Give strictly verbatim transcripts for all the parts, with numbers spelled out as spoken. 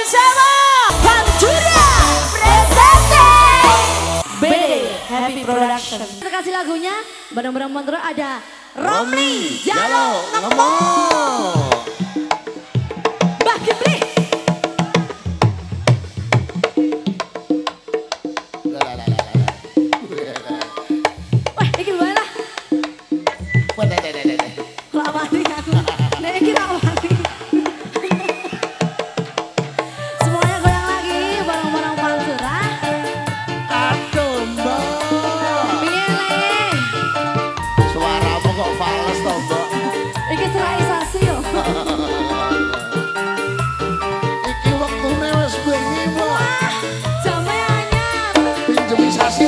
bersama Pantura Presenting B D Happy Production. Terima kasih lagunya. Bareng-bareng Pantura ada Romli Jalo Ngomong. Mbak Kipri. Wah, ini gimana? Lama nih aku. Nah, ini lama nih. Semuanya goyang lagi bareng-bareng Pantura. Aduh mbak, Piye nih? suaramu kok fals toh mbak. Iki seraisasi yo. Iki waktune wis bengi mbak. Jame anyar. Pinjem sasi.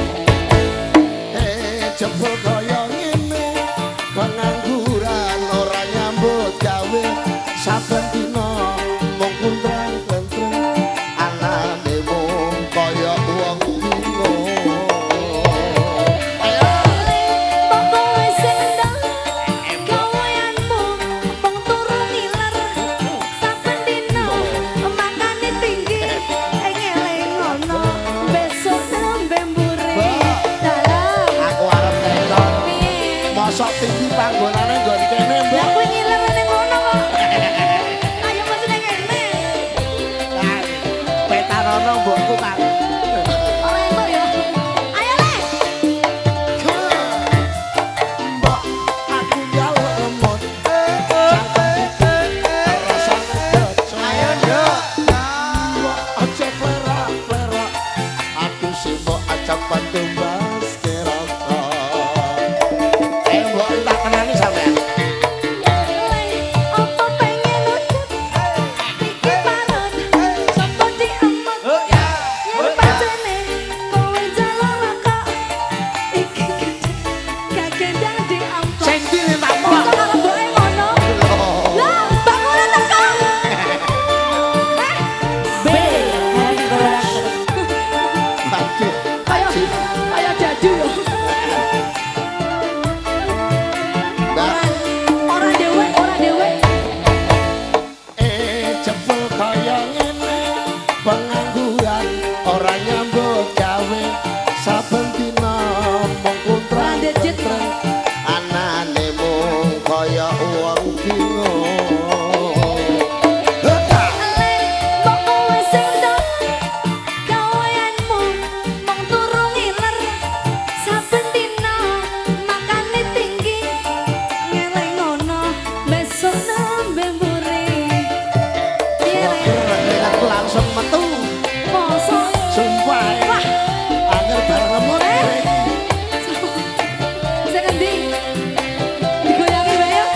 Eh jebul kaya ngene, pengangguran ora nyambut gawe. Saben dina mung kuntrang-kuntrang, anane mung kaya wong bingung. Ayo. Pokoke sendang gaweanmu peng turu ngiler. Saben dina makane tinggi eling ngono. Besok nembe mburi. Dalam Aku arep telon. piye? Mosok tinggi panggonane nggon kene Lah mbak. kowe ngiler ning ngono kok. Ayo mesti ning kene. Nah, petarono mbokku tak. Ora entuk ya. Ayo le. Mbok aku njaluk lemot. Ayo nduk. Mbok aja plerak-plerak. Aku sing mbok ajak pantumbas keroko. Ayo mbok tak kenani sampean. Apa pengen ucap iki parot sapa diemot yen pancene kowe jalan kok iki gede kagendang diamplop Sing ndi tak kok karo mboke ngono lah bangun teko B Happy Production Aduh. kaya kaya dadu yo Mbak, ora dhewe ora dhewe eh jebul kaya ngene, pengangguran ora nyambut gawe. Saben dina mung kuntrang-kuntrang, anane mung kaya wong bingung. Heka. Kok kowe sing ndang gaweanmu mung turu ngiler. Saben dina makane tinggi ngeleng ngono besok nembe mburi. Piye le? Aku langsung metu. Mosok Sumpah. Wah. Angger bareng lemot. Eh. Sing endi? Digoyangi wae ya.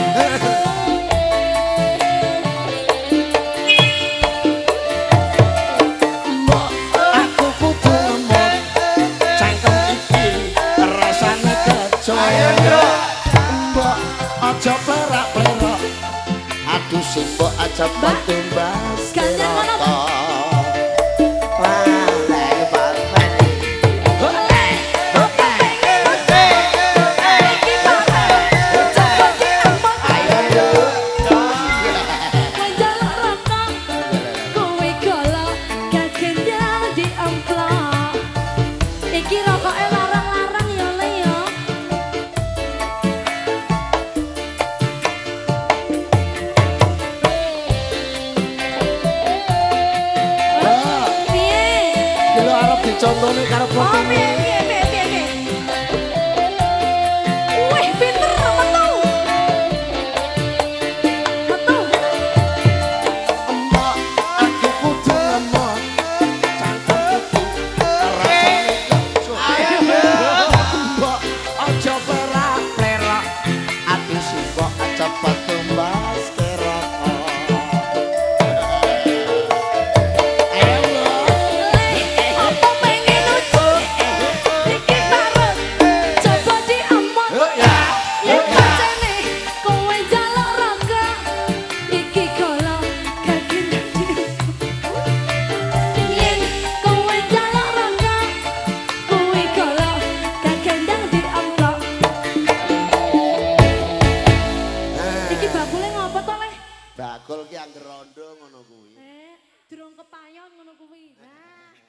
Mbok aku kudu lemot. Cangkem iki rasane kecoh. Mbok aja plerak-plerak. Aduh sing mbok aja Mbak, pantumbas gantian ngono, keroko. Wah, lek banget. Oke, oke. Iki parah. Cepet diamot. Ayo yuk. Kowe njaluk rokok. Kowe golok kagendang diamplop. Iki rokoke larang-larang ya le ya. Wah, Piye? iki lho arep dicontoni karo Oh piye fotomu. piye piye piye piye. Wih pinter metu. Metu. Mbok aku kudu lemot. Cangkem iki rasane kecoh. Mbok aja plerak-plerak. Aku sing mbok aja pantumbas keroko. Ayo. Apa pengen ucap payon ngono kuwi. Nah.